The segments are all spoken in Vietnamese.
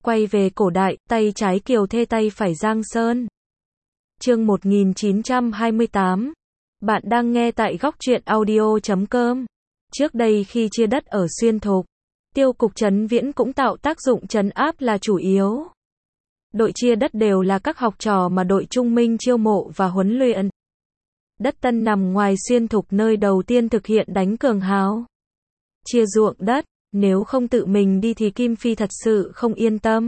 Quay về cổ đại, tay trái Kiều Thê tay phải Giang Sơn. Chương 1928. Bạn đang nghe tại góc truyện audio.com. Trước đây khi chia đất ở Xuyên Thục, Tiêu cục Trấn Viễn cũng tạo tác dụng trấn áp là chủ yếu. Đội chia đất đều là các học trò mà đội Trung Minh chiêu mộ và huấn luyện. Đất Tân nằm ngoài Xuyên Thục nơi đầu tiên thực hiện đánh Cường Hào. Chia ruộng đất, nếu không tự mình đi thì Kim Phi thật sự không yên tâm.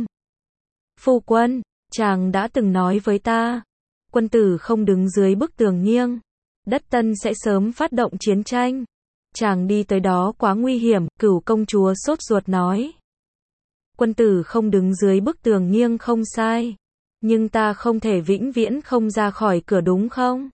Phu quân, chàng đã từng nói với ta, quân tử không đứng dưới bức tường nghiêng, đất Tân sẽ sớm phát động chiến tranh. Chàng đi tới đó quá nguy hiểm, Cửu công chúa sốt ruột nói. Quân tử không đứng dưới bức tường nghiêng không sai, nhưng ta không thể vĩnh viễn không ra khỏi cửa đúng không?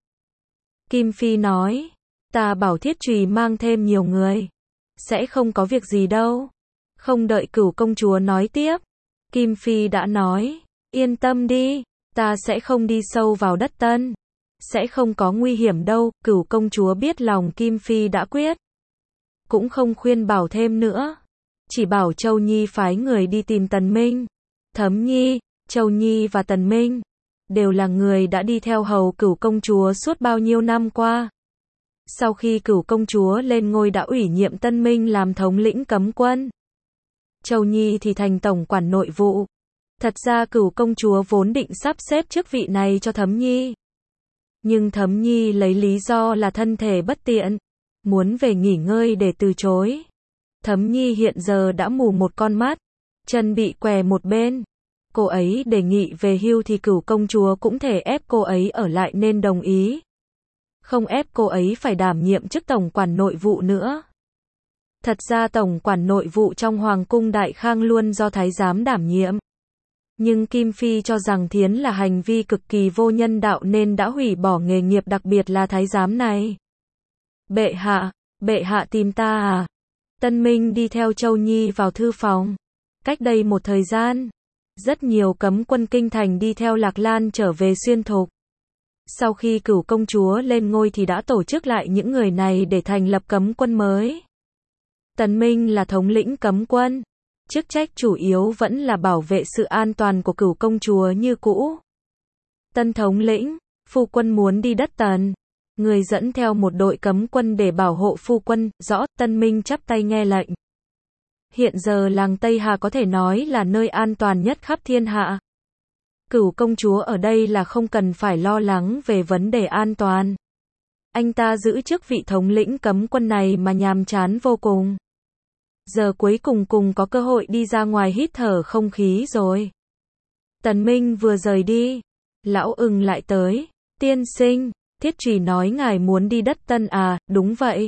Kim Phi nói, ta bảo Thiết Trùy mang thêm nhiều người, sẽ không có việc gì đâu. Không đợi Cửu công chúa nói tiếp, Kim Phi đã nói, yên tâm đi, ta sẽ không đi sâu vào đất Tân, sẽ không có nguy hiểm đâu. Cửu công chúa biết lòng Kim Phi đã quyết, cũng không khuyên bảo thêm nữa, chỉ bảo Châu Nhi phái người đi tìm Tần Minh. Thấm Nhi, Châu Nhi và Tần Minh đều là người đã đi theo hầu Cửu công chúa suốt bao nhiêu năm qua. Sau khi Cửu công chúa lên ngôi đã ủy nhiệm Tân Minh làm thống lĩnh cấm quân, Châu Nhi thì thành tổng quản nội vụ. Thật ra Cửu công chúa vốn định sắp xếp chức vị này cho Thấm Nhi, nhưng Thấm Nhi lấy lý do là thân thể bất tiện, muốn về nghỉ ngơi để từ chối. Thấm Nhi hiện giờ đã mù một con mắt, chân bị què một bên. Cô ấy đề nghị về hưu thì Cửu công chúa cũng thể ép cô ấy ở lại nên đồng ý, không ép cô ấy phải đảm nhiệm chức tổng quản nội vụ nữa. Thật ra tổng quản nội vụ trong Hoàng cung Đại Khang luôn do thái giám đảm nhiệm, nhưng Kim Phi cho rằng thiến là hành vi cực kỳ vô nhân đạo nên đã hủy bỏ nghề nghiệp đặc biệt là thái giám này. Bệ hạ tìm ta à? Tân Minh đi theo Châu Nhi vào thư phòng. Cách đây một thời gian, rất nhiều cấm quân kinh thành đi theo Lạc Lan trở về Xuyên Thục. Sau khi Cửu công chúa lên ngôi thì đã tổ chức lại những người này để thành lập cấm quân mới. Tần Minh là thống lĩnh cấm quân, chức trách chủ yếu vẫn là bảo vệ sự an toàn của Cửu công chúa như cũ. Tân thống lĩnh, phu quân muốn đi đất Tần, người dẫn theo một đội cấm quân để bảo hộ phu quân. Rõ. Tân Minh chắp tay nghe lệnh. Hiện giờ làng Tây Hà có thể nói là nơi an toàn nhất khắp thiên hạ. Cửu công chúa ở đây là không cần phải lo lắng về vấn đề an toàn. Anh ta giữ chức vị thống lĩnh cấm quân này mà nhàm chán vô cùng. Giờ cuối cùng có cơ hội đi ra ngoài hít thở không khí rồi. Tần Minh vừa rời đi, Lão Ưng lại tới. Tiên sinh, Thiết Trùy nói ngài muốn đi đất Tân à? Đúng vậy.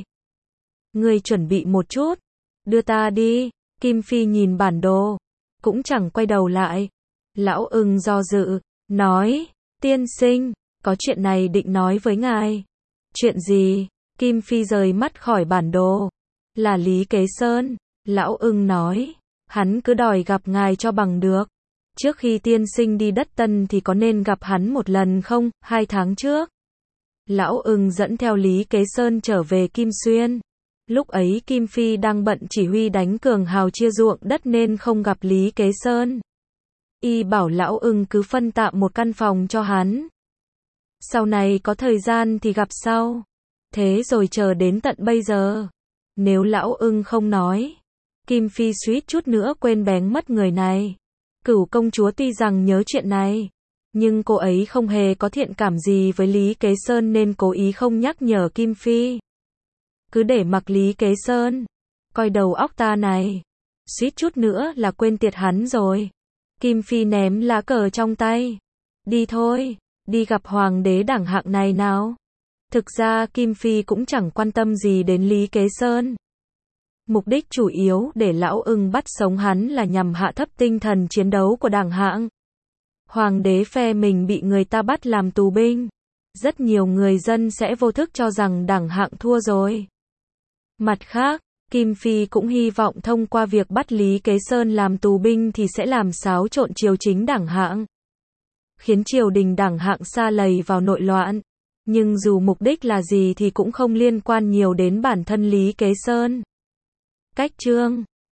Ngươi chuẩn bị một chút, đưa ta đi. Kim Phi nhìn bản đồ, cũng chẳng quay đầu lại. Lão Ưng do dự, nói, tiên sinh, có chuyện này định nói với ngài. Chuyện gì? Kim Phi rời mắt khỏi bản đồ. Là Lý Kế Sơn. Lão Ưng nói, hắn cứ đòi gặp ngài cho bằng được. Trước khi tiên sinh đi đất Tân thì có nên gặp hắn một lần không? 2 tháng trước, Lão Ưng dẫn theo Lý Kế Sơn trở về Kim Xuyên. Lúc ấy Kim Phi đang bận chỉ huy đánh Cường Hào chia ruộng đất nên không gặp Lý Kế Sơn. Y bảo Lão Ưng cứ phân tạm một căn phòng cho hắn, sau này có thời gian thì gặp sau. Thế rồi chờ đến tận bây giờ, nếu Lão Ưng không nói, Kim Phi suýt chút nữa quên bén mất người này. Cửu công chúa tuy rằng nhớ chuyện này, nhưng cô ấy không hề có thiện cảm gì với Lý Kế Sơn nên cố ý không nhắc nhở Kim Phi. Cứ để mặc Lý Kế Sơn, coi đầu óc ta này, suýt chút nữa là quên tiệt hắn rồi. Kim Phi ném lá cờ trong tay. Đi thôi, đi gặp hoàng đế đẳng hạng này nào. Thực ra Kim Phi cũng chẳng quan tâm gì đến Lý Kế Sơn. Mục đích chủ yếu để Lão Ưng bắt sống hắn là nhằm hạ thấp tinh thần chiến đấu của đẳng hạng. Hoàng đế phe mình bị người ta bắt làm tù binh, rất nhiều người dân sẽ vô thức cho rằng đẳng hạng thua rồi. Mặt khác, Kim Phi cũng hy vọng thông qua việc bắt Lý Kế Sơn làm tù binh thì sẽ làm xáo trộn triều chính đẳng hạng, khiến triều đình đẳng hạng sa lầy vào nội loạn. Nhưng dù mục đích là gì thì cũng không liên quan nhiều đến bản thân Lý Kế Sơn. Cách chương